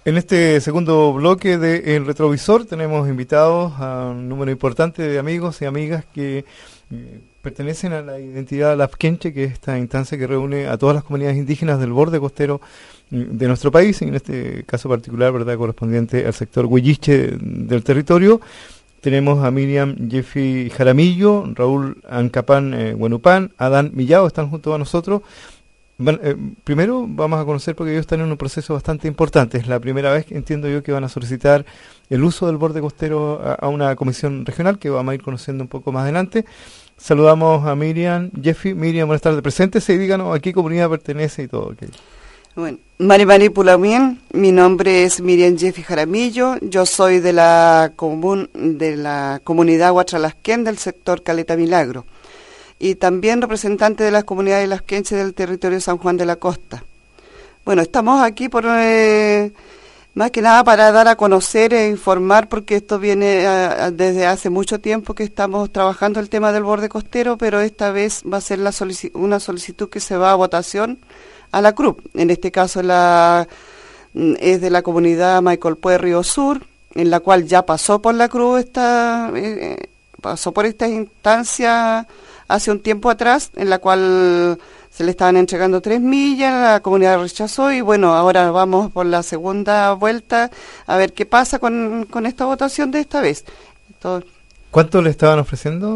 En este segundo bloque de El Retrovisor tenemos invitados a un número importante de amigos y amigas que pertenecen a la identidad Lapquenche, que es esta instancia que reúne a todas las comunidades indígenas del borde costero de nuestro país, y en este caso particular, ¿verdad?, correspondiente al sector huilliche del territorio. Tenemos a Miriam Jeffy Jaramillo, Raúl Ancapán Huenupán, Adán Millao, están junto a nosotros. Primero vamos a conocer, porque ellos están en un proceso bastante importante. Es la primera vez que entiendo yo que van a solicitar el uso del borde costero a una comisión regional, que vamos a ir conociendo un poco más adelante. Saludamos a Miriam Jeffy. Miriam, buenas tardes. Preséntese y díganos a qué comunidad pertenece y todo. Okay. Bueno, Mari Pulamien, mi nombre es Miriam Jeffy Jaramillo, yo soy de la comunidad Huatralasquén del sector Caleta Milagro, y también representante de las comunidades lasquenches del territorio de San Juan de la Costa. Bueno, estamos aquí por más que nada para dar a conocer e informar, porque esto viene desde hace mucho tiempo que estamos trabajando el tema del borde costero, pero esta vez va a ser una solicitud que se va a votación a la CRUP. En este caso es de la comunidad Maicolpué Río Sur, en la cual ya pasó por la CRUP, pasó por esta instancia hace un tiempo atrás, en la cual se le estaban entregando 3 millas, la comunidad rechazó, y bueno, ahora vamos por la segunda vuelta a ver qué pasa con esta votación de esta vez. ¿Cuánto le estaban ofreciendo?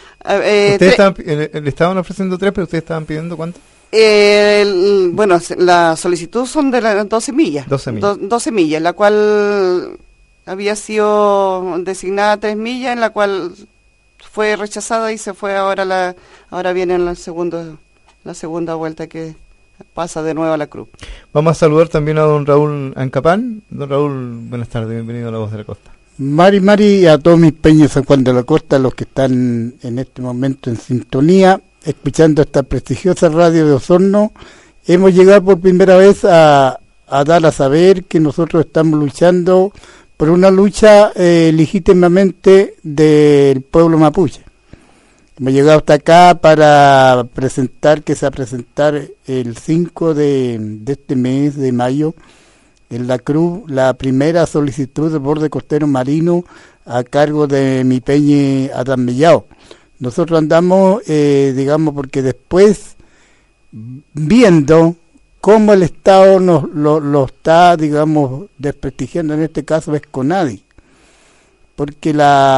Le estaban ofreciendo 3, pero ustedes estaban pidiendo ¿cuánto? Bueno, la solicitud son de las 12 millas. 12 millas, la cual había sido designada 3 millas, en la cual fue rechazada y se fue ahora viene la segunda vuelta, que pasa de nuevo a la CRUP. Vamos a saludar también a don Raúl Ancapán. Don Raúl, buenas tardes, bienvenido a La Voz de la Costa. Mari, y a todos mis peños San Juan de la Costa, los que están en este momento en sintonía, escuchando esta prestigiosa radio de Osorno. Hemos llegado por primera vez a dar a saber que nosotros estamos luchando por una lucha legítimamente del pueblo mapuche. Hemos llegado hasta acá para presentar, que se va a presentar el 5 de este mes de mayo en la CRUP, la primera solicitud de borde costero marino a cargo de mi peñe Adán Millao. Nosotros andamos, porque después, viendo cómo el Estado lo está, desprestigiando, en este caso es CONADI, porque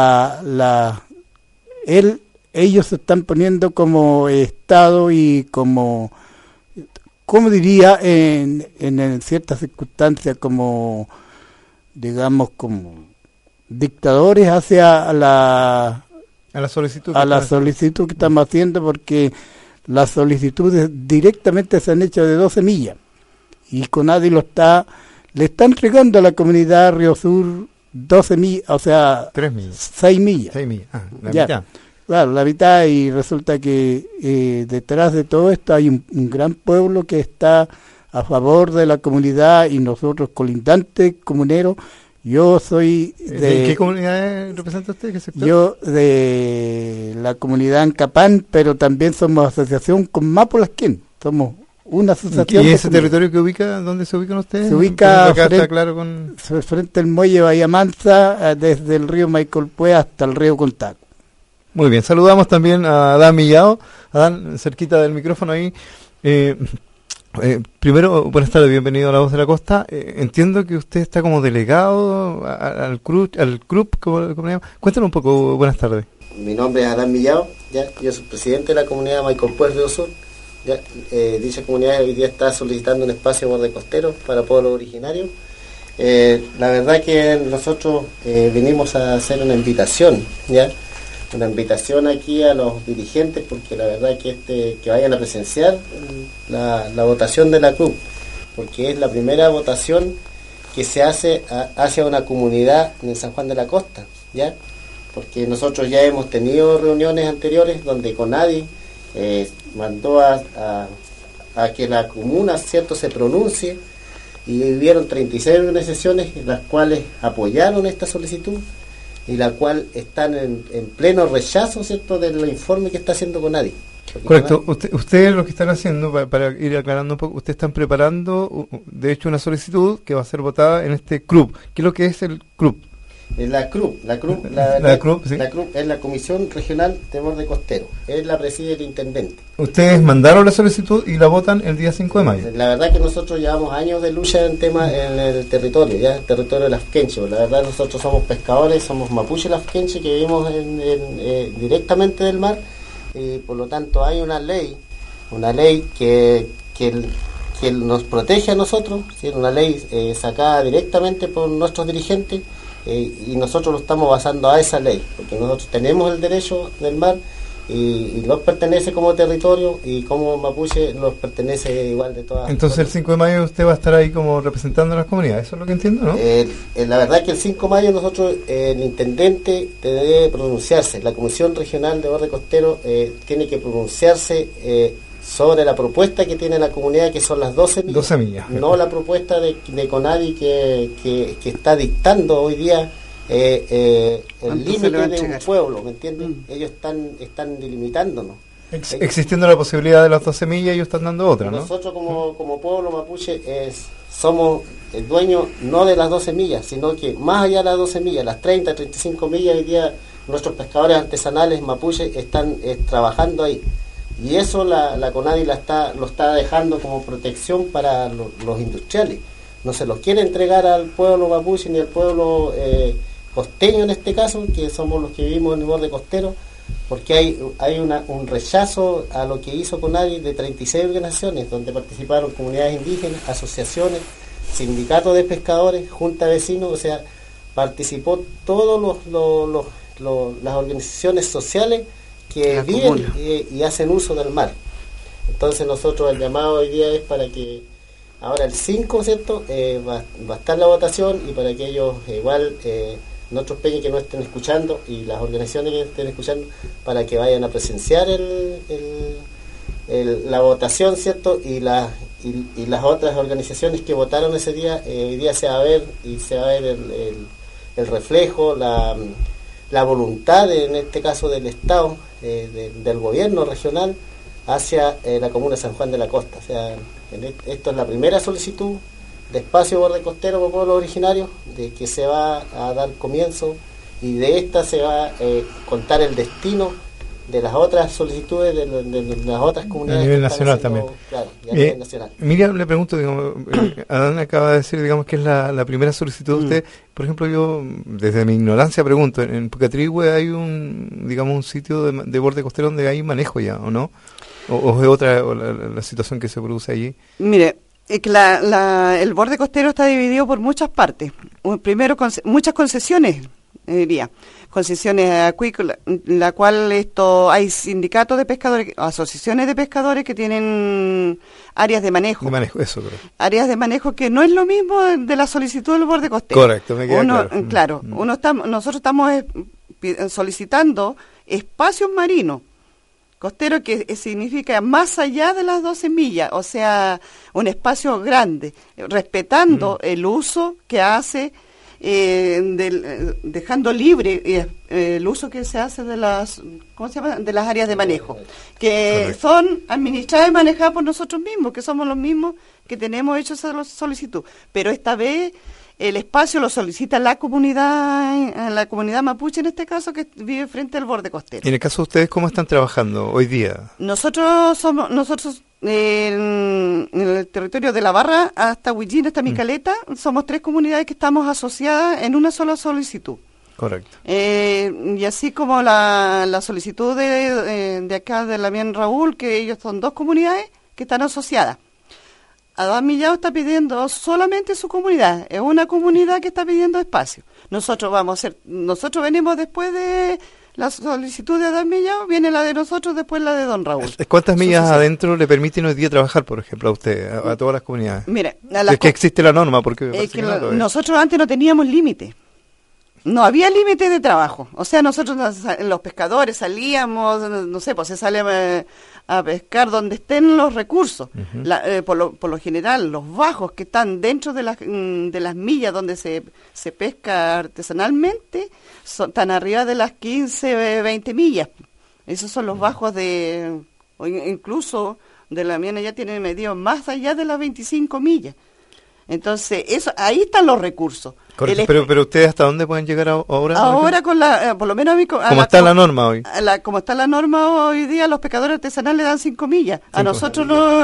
ellos se están poniendo como Estado y como diría, en ciertas circunstancias, como dictadores hacia la solicitud que estamos haciendo, porque las solicitudes directamente se han hecho de 12 millas y CONADI le está entregando a la comunidad Río Sur 12 millas, o sea, 3 millas. 6 millas. 6 millas, la mitad. Claro, la mitad, y resulta que detrás de todo esto hay un gran pueblo que está a favor de la comunidad, y nosotros colindantes comuneros. Yo soy ¿De qué comunidad representa usted? ¿Qué sector? Yo de la comunidad Ancapán, pero también somos asociación con Mapolasquén. Somos una asociación. ¿Y ese territorio que ubica, dónde se ubican ustedes? Se ubica frente al muelle Bahía Mansa, desde el río Maicolpué hasta el río Contaco. Muy bien, saludamos también a Adán Millao. Adán, cerquita del micrófono ahí. Primero, buenas tardes, bienvenido a La Voz de la Costa. Entiendo que usted está como delegado al CRUP, como le llaman. Cuéntanos un poco, buenas tardes. Mi nombre es Adán Millao, yo soy presidente de la comunidad Maicolpué Río Sur. Dicha comunidad hoy día está solicitando un espacio de borde costero para pueblos originarios. La verdad que nosotros vinimos a hacer una invitación, una invitación aquí a los dirigentes, porque la verdad que vayan a presenciar la votación de la CRUP, porque es la primera votación que se hace hacia una comunidad en San Juan de la Costa, porque nosotros ya hemos tenido reuniones anteriores donde CONADI mandó a que la comuna, ¿cierto?, se pronuncie, y hubieron 36 organizaciones las cuales apoyaron esta solicitud, y la cual están en pleno rechazo, ¿cierto?, del informe que está haciendo CONADI. Correcto. Ustedes lo que están haciendo, para ir aclarando un poco, ustedes están preparando, de hecho, una solicitud que va a ser votada en este CRUB. ¿Qué es lo que es el CRUB? La CRUB sí. La CRUB es la Comisión Regional de Borde Costero, es la preside el intendente. Ustedes mandaron la solicitud y la votan el día 5 de mayo. La verdad que nosotros llevamos años de lucha en tema en el territorio, ya el territorio de las Quenche. La verdad nosotros somos pescadores, somos mapuche las Quenche que vivimos directamente del mar, por lo tanto hay una ley que nos protege a nosotros, ¿sí? Una ley sacada directamente por nuestros dirigentes. Y nosotros lo estamos basando a esa ley, porque nosotros tenemos el derecho del mar y nos pertenece como territorio, y como mapuche nos pertenece igual de todas. Entonces el 5 de mayo usted va a estar ahí como representando a las comunidades, eso es lo que entiendo, ¿no? La verdad que el 5 de mayo nosotros, el intendente debe pronunciarse, la Comisión Regional de Borde Costero tiene que pronunciarse sobre la propuesta que tiene la comunidad, que son las 12 millas. 12 millas. No la propuesta de CONADI que está dictando hoy día el límite de un pueblo, ¿me entiendes? Ellos están delimitándonos. Existiendo la posibilidad de las 12 millas, ellos están dando otra, ¿no? Nosotros como pueblo mapuche somos el dueño no de las 12 millas, sino que más allá de las 12 millas, las 30, 35 millas, hoy día nuestros pescadores artesanales mapuche están trabajando ahí. Y eso la CONADI lo está dejando como protección para los industriales. No se los quiere entregar al pueblo mapuche ni al pueblo costeño en este caso, que somos los que vivimos en el borde costero, porque hay un rechazo a lo que hizo CONADI de 36 organizaciones, donde participaron comunidades indígenas, asociaciones, sindicatos de pescadores, junta de vecinos, o sea, participó todos las organizaciones sociales que viven y hacen uso del mar. Entonces nosotros el llamado hoy día es para que ahora el 5, ¿cierto? Va a estar la votación, y para que ellos igual, nuestros peñas que no estén escuchando y las organizaciones que estén escuchando, para que vayan a presenciar la votación, ¿cierto? Y las otras organizaciones que votaron ese día, hoy día se va a ver el reflejo, la voluntad en este caso del Estado, del gobierno regional hacia la comuna de San Juan de la Costa. O sea, esto es la primera solicitud de espacio borde costero por pueblos originarios, de que se va a dar comienzo, y de esta se va a contar el destino de las otras solicitudes de las otras comunidades. A nivel nacional también. Claro, a nivel nacional. Miriam, le pregunto, digamos, Adán acaba de decir, digamos, que es la primera solicitud de usted. Por ejemplo, yo, desde mi ignorancia, pregunto, en Pucatrihue hay un sitio de borde costero donde hay manejo ya, ¿o no? ¿O es otra la situación que se produce allí? Mire, el borde costero está dividido por muchas partes. Primero, muchas concesiones, diría. Concesiones acuícolas, la cual hay sindicatos de pescadores, asociaciones de pescadores que tienen áreas de manejo. De manejo, eso creo. Áreas de manejo que no es lo mismo de la solicitud del borde costero. Correcto, me queda claro. Nosotros estamos solicitando espacios marinos costeros, que significa más allá de las 12 millas, o sea, un espacio grande, respetando el uso que hace, dejando libre el uso que se hace de las áreas de manejo, que correcto, son administradas y manejadas por nosotros mismos, que somos los mismos que tenemos hecho esa solicitud, pero esta vez el espacio lo solicita la comunidad mapuche en este caso, que vive frente al borde costero. En el caso de ustedes, ¿cómo están trabajando hoy día? Nosotros en el territorio de la Barra hasta Huillín, hasta Micaleta, somos 3 comunidades que estamos asociadas en una sola solicitud. Correcto. Y así como la solicitud de acá de Lamián Raúl, que ellos son 2 comunidades que están asociadas. Adán Millado está pidiendo solamente su comunidad, es una comunidad que está pidiendo espacio. Nosotros venimos después de la solicitud de Adán Millado, viene la de nosotros, después la de Don Raúl. ¿Cuántas millas adentro le permiten hoy día trabajar, por ejemplo, a usted, a todas las comunidades? Mire, es que existe la norma, porque nosotros antes no teníamos límite. No había límite de trabajo. O sea, nosotros los pescadores salíamos, no sé, pues se sale a pescar donde estén los recursos. Uh-huh. Por lo general, los bajos que están dentro de las millas donde se pesca artesanalmente están arriba de las 15, 20 millas. Esos son los bajos de o incluso de la Miana ya tiene medido más allá de las 25 millas. Entonces, ahí están los recursos. Correcto, pero ustedes ¿hasta dónde pueden llegar ahora? Ahora con por lo menos ¿Cómo está la norma hoy? Como está la norma hoy día, los pescadores artesanales le dan 5 millas. A nosotros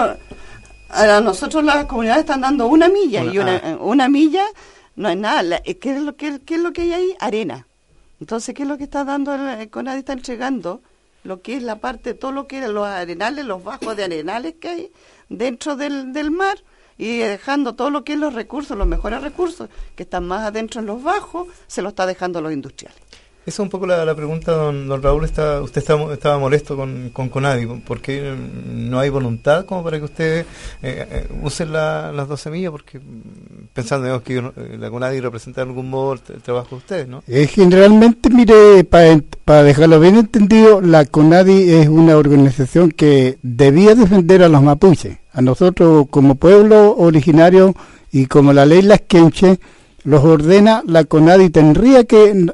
las comunidades están dando 1 milla, y una milla no es nada. ¿Qué es lo que hay ahí? Arena. Entonces, ¿qué es lo que está dando el CONADI? Está entregando lo que es la parte, todo lo que es los arenales, los bajos de arenales que hay dentro del mar, y dejando todo lo que es los recursos, los mejores recursos, que están más adentro en los bajos, se lo está dejando a los industriales. Esa es un poco la pregunta, don Raúl. Usted estaba molesto con CONADI, porque no hay voluntad como para que ustedes usen las 12 millas, porque pensando, digamos, que la CONADI representa de algún modo el trabajo de ustedes, ¿no? Generalmente, mire, para dejarlo bien entendido, la CONADI es una organización que debía defender a los mapuches. A nosotros como pueblo originario y como la ley las Quenche los ordena, la CONADI tendría que,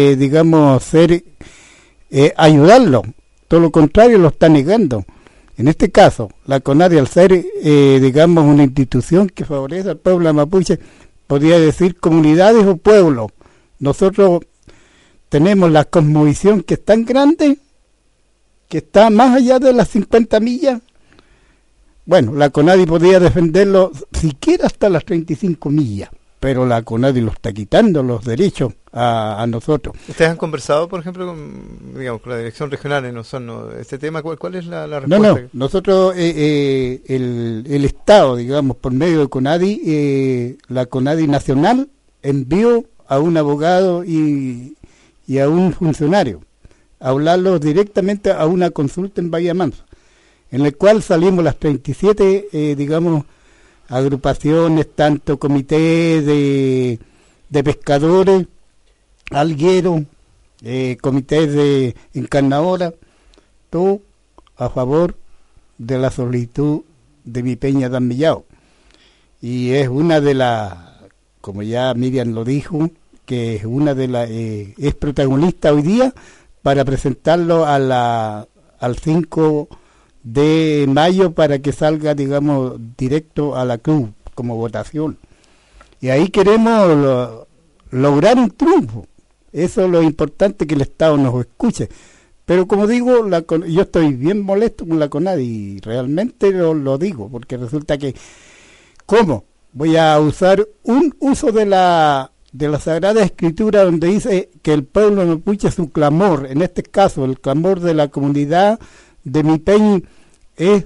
ayudarlo. Todo lo contrario, lo está negando. En este caso, la CONADI, al ser, una institución que favorece al pueblo mapuche, podría decir comunidades o pueblos. Nosotros tenemos la cosmovisión que es tan grande, que está más allá de las 50 millas. Bueno, la CONADI podría defenderlo siquiera hasta las 35 millas. Pero la CONADI lo está quitando los derechos a nosotros. ¿Ustedes han conversado, por ejemplo, con la dirección regional en Osorno, este tema? ¿Cuál es la respuesta? No, nosotros, el Estado, por medio de CONADI, la CONADI nacional envió a un abogado y a un funcionario a hablarlos directamente a una consulta en Bahía Mansa, en la cual salimos las 37, agrupaciones, tanto comités de pescadores, algueros, comités de encarnadora, todo a favor de la solicitud de mi Peña Dan Millao. Y es una de las, como ya Miriam lo dijo, que es una de las, es protagonista hoy día para presentarlo al 5 de mayo para que salga, directo a la cruz como votación. Y ahí queremos lograr un triunfo. Eso es lo importante, que el Estado nos escuche. Pero como digo, yo estoy bien molesto con la CONADI, realmente lo digo, porque resulta que, ¿cómo? Voy a usar un uso de la Sagrada Escritura, donde dice que el pueblo mapuche, su clamor, en este caso el clamor de la comunidad de mi Peña, es,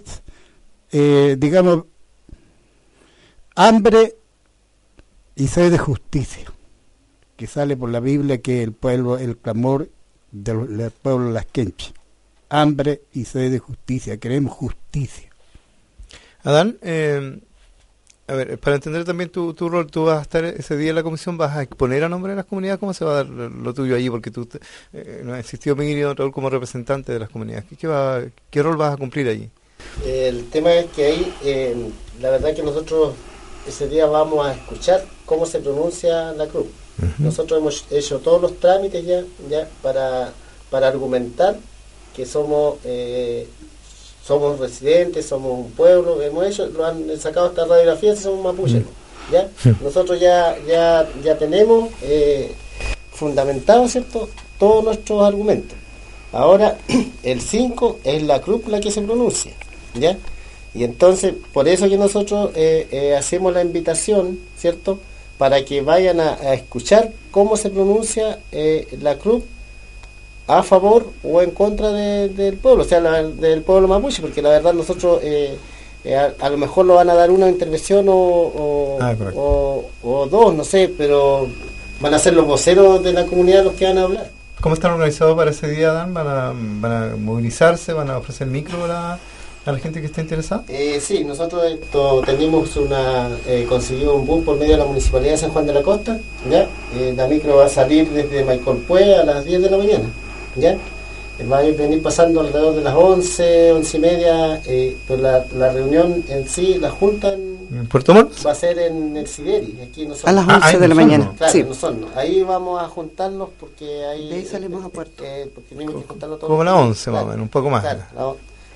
hambre y sed de justicia, que sale por la Biblia, que el clamor del pueblo las Quenche, hambre y sed de justicia, queremos justicia. Adán, a ver, para entender también tu rol, tú vas a estar ese día en la comisión, vas a exponer a nombre de las comunidades. ¿Cómo se va a dar lo tuyo allí? Porque tú no has existido, Miguel, Raúl, como representante de las comunidades. ¿Qué rol vas a cumplir allí? El tema es que ahí, la verdad que nosotros ese día vamos a escuchar cómo se pronuncia la cruz. Uh-huh. Nosotros hemos hecho todos los trámites ya para argumentar que somos residentes, somos un pueblo, lo han sacado esta radiografía, si somos mapuches, ¿ya? Nosotros ya tenemos fundamentado, ¿cierto?, todos nuestros argumentos. Ahora, el 5 es la cruz la que se pronuncia, ¿ya? Y entonces, por eso que nosotros hacemos la invitación, ¿cierto?, para que vayan a escuchar cómo se pronuncia la cruz a favor o en contra del pueblo, o sea, del pueblo mapuche, porque la verdad nosotros a lo mejor lo van a dar una intervención o dos, no sé, pero van a ser los voceros de la comunidad los que van a hablar. ¿Cómo están organizados para ese día, Dan? ¿Van a movilizarse? ¿Van a ofrecer micro a la gente que esté interesada? Sí, nosotros tenemos conseguido un bus por medio de la Municipalidad de San Juan de la Costa, ¿ya? La micro va a salir desde Maicolpué a las 10 de la mañana, ¿ya? Va a venir pasando alrededor de las 11:30, pues la reunión en sí, la junta ¿en Puerto Montt? Va a ser en el Sideri, aquí en Osorno. A las 11 de la mañana. Claro, sí. en Osorno. Ahí vamos a juntarnos porque ahí... De ahí salimos a Puerto. Porque tenemos que juntarlo todo. Como las 11 más o menos, un poco más. Claro,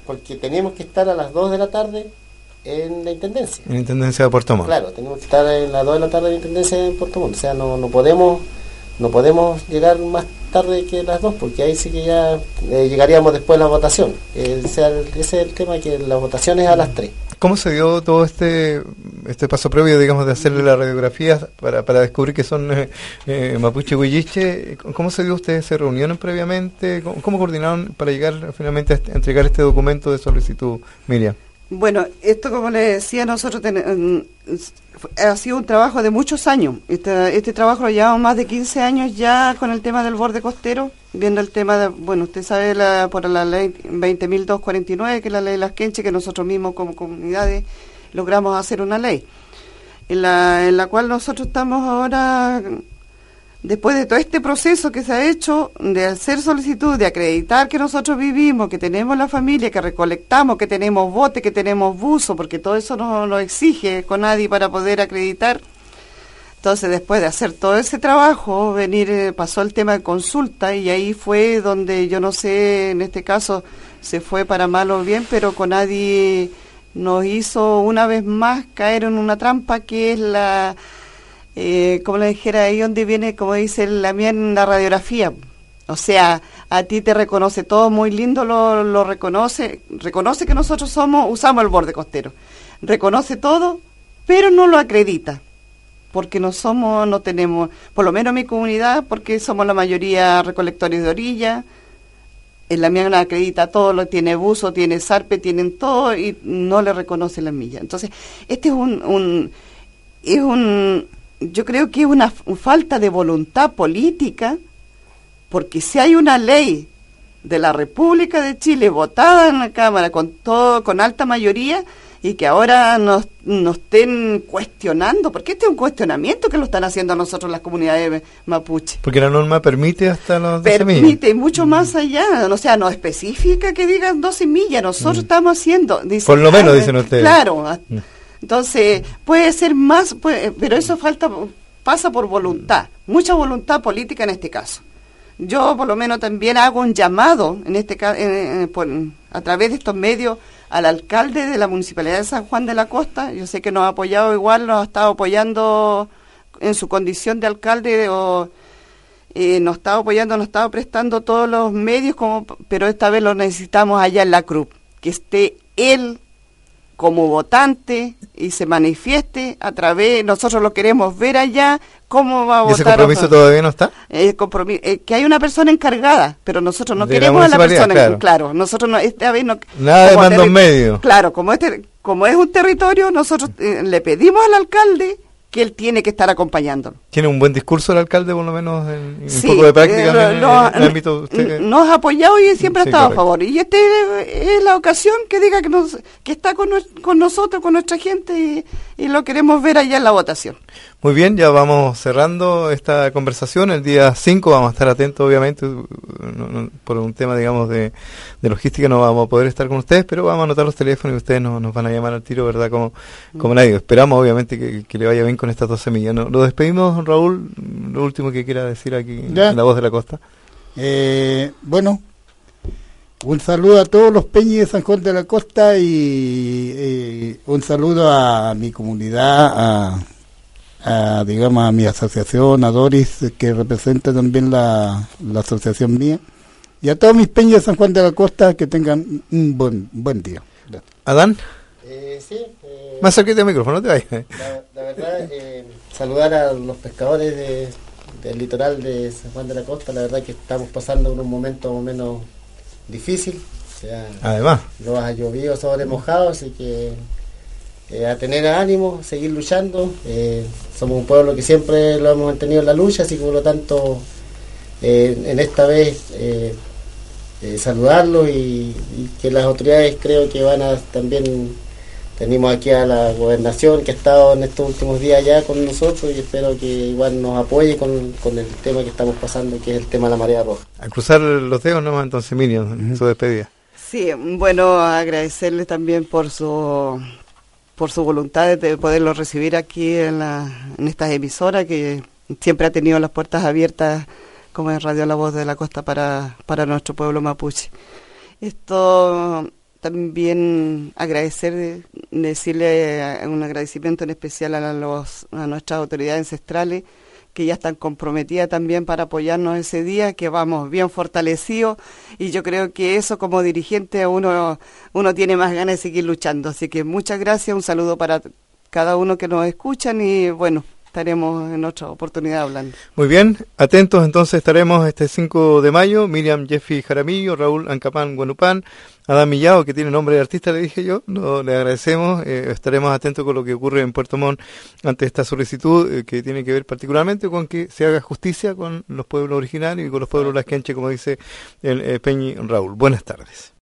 porque teníamos que estar a las 2 de la tarde en la Intendencia. En la Intendencia de Puerto Montt. Claro, tenemos que estar a las 2 de la tarde en la Intendencia de Puerto Montt. O sea, no podemos llegar más tarde que las 2, porque ahí sí que ya llegaríamos después de la votación. Ese es el tema, que la votación es a las 3. ¿Cómo se dio todo este paso previo, digamos, de hacerle la radiografía para descubrir que son mapuche huilliche? ¿Cómo se dio? ¿Ustedes se reunieron previamente? ¿Cómo coordinaron para llegar finalmente a entregar este documento de solicitud, Miriam? Bueno, esto, como le decía, nosotros ha sido un trabajo de muchos años. Este trabajo lo llevamos más de 15 años ya con el tema del borde costero, viendo el tema de, bueno, usted sabe, por la ley 20.249, que es la ley de las quenches, que nosotros mismos como comunidades logramos hacer una ley, en la cual nosotros estamos ahora, después de todo este proceso que se ha hecho, de hacer solicitud, de acreditar que nosotros vivimos, que tenemos la familia, que recolectamos, que tenemos bote, que tenemos buzo, porque todo eso nos exige CONADI para poder acreditar. Entonces, después de hacer todo ese trabajo, pasó el tema de consulta, y ahí fue donde, yo no sé, en este caso, se fue para mal o bien, pero CONADI nos hizo una vez más caer en una trampa, que es como le dijera, ahí donde viene, como dice la mía en la radiografía. O sea, a ti te reconoce todo muy lindo, lo reconoce que nosotros usamos el borde costero, reconoce todo, pero no lo acredita, porque no tenemos, por lo menos en mi comunidad, porque somos la mayoría recolectores de orilla. En la mía la acredita todo, tiene buzo, tiene zarpe, tienen todo, y no le reconoce las millas. Entonces, este yo creo que es una falta de voluntad política, porque si hay una ley de la República de Chile votada en la Cámara con alta mayoría, y que ahora nos estén cuestionando, porque este es un cuestionamiento que lo están haciendo a nosotros las comunidades mapuche. Porque la norma permite hasta los 12 millas. Permite, mucho más allá, o sea, no especifica que digan 12 millas, nosotros estamos haciendo... Por lo menos, dicen ustedes. Claro, entonces puede ser más, pero eso pasa por voluntad, mucha voluntad política en este caso. Yo por lo menos también hago un llamado, en este caso, a través de estos medios, al alcalde de la Municipalidad de San Juan de la Costa. Yo sé que nos ha apoyado igual, nos ha estado apoyando en su condición de alcalde, nos ha estado apoyando, nos ha estado prestando todos los medios, pero esta vez lo necesitamos allá en la Cruz, que esté él como votante y se manifieste a través, nosotros lo queremos ver allá, cómo va a votar. ¿Y ese compromiso todavía no está? Que hay una persona encargada, pero nosotros no queremos a la persona, claro, nosotros no, esta vez no. Nada de mandos medios. Claro, como es un territorio, nosotros le pedimos al alcalde que él tiene que estar acompañándolo. ¿Tiene un buen discurso el alcalde, por lo menos, sí, un poco de práctica en el ámbito de usted? Nos ha apoyado y siempre ha estado correcto. a favor. Y esta es la ocasión que diga que está con nosotros, con nuestra gente, y lo queremos ver allá en la votación. Muy bien, ya vamos cerrando esta conversación. El día 5 vamos a estar atentos, obviamente, por un tema, digamos, de logística no vamos a poder estar con ustedes, pero vamos a anotar los teléfonos y ustedes nos van a llamar al tiro, ¿verdad? Como nadie. Esperamos, obviamente, que le vaya bien con estas 12 millas. Lo despedimos, don Raúl. Lo último que quiera decir aquí en La Voz de la Costa. Bueno, un saludo a todos los peñis de San Juan de la Costa y un saludo a mi comunidad, digamos, a mi asociación, a Doris, que representa también la asociación mía, y a todos mis peñas de San Juan de la Costa, que tengan un buen día. ¿Adán? Sí. Más cerquita del micrófono, no te vayas. La verdad, saludar a los pescadores del litoral de San Juan de la Costa. La verdad que estamos pasando un momento más o menos difícil. O sea, además, nos ha llovido sobre mojado, así que a tener ánimo, seguir luchando. Somos un pueblo que siempre lo hemos mantenido en la lucha, así que por lo tanto, en esta vez saludarlos y que las autoridades creo que van a también. Tenemos aquí a la gobernación que ha estado en estos últimos días ya con nosotros y espero que igual nos apoye con el tema que estamos pasando, que es el tema de la marea roja. A cruzar los dedos nomás entonces, Miriam, su despedida. Sí, bueno, agradecerle también por su voluntad de poderlo recibir aquí en estas emisoras, que siempre ha tenido las puertas abiertas, como en Radio La Voz de la Costa, para nuestro pueblo mapuche. Esto también agradecer, decirle un agradecimiento en especial a nuestras autoridades ancestrales, que ya están comprometidas también para apoyarnos ese día, que vamos bien fortalecidos, y yo creo que eso como dirigente uno tiene más ganas de seguir luchando. Así que muchas gracias, un saludo para cada uno que nos escuchan, y bueno, estaremos en otra oportunidad hablando. Muy bien, atentos entonces estaremos este 5 de mayo, Miriam Jeffy Jaramillo, Raúl Ancapán Guanupán, Adán Millao, que tiene nombre de artista, le dije yo, le agradecemos, estaremos atentos con lo que ocurre en Puerto Montt ante esta solicitud que tiene que ver particularmente con que se haga justicia con los pueblos originarios y con los pueblos lasquenche, como dice el Peñi Raúl. Buenas tardes.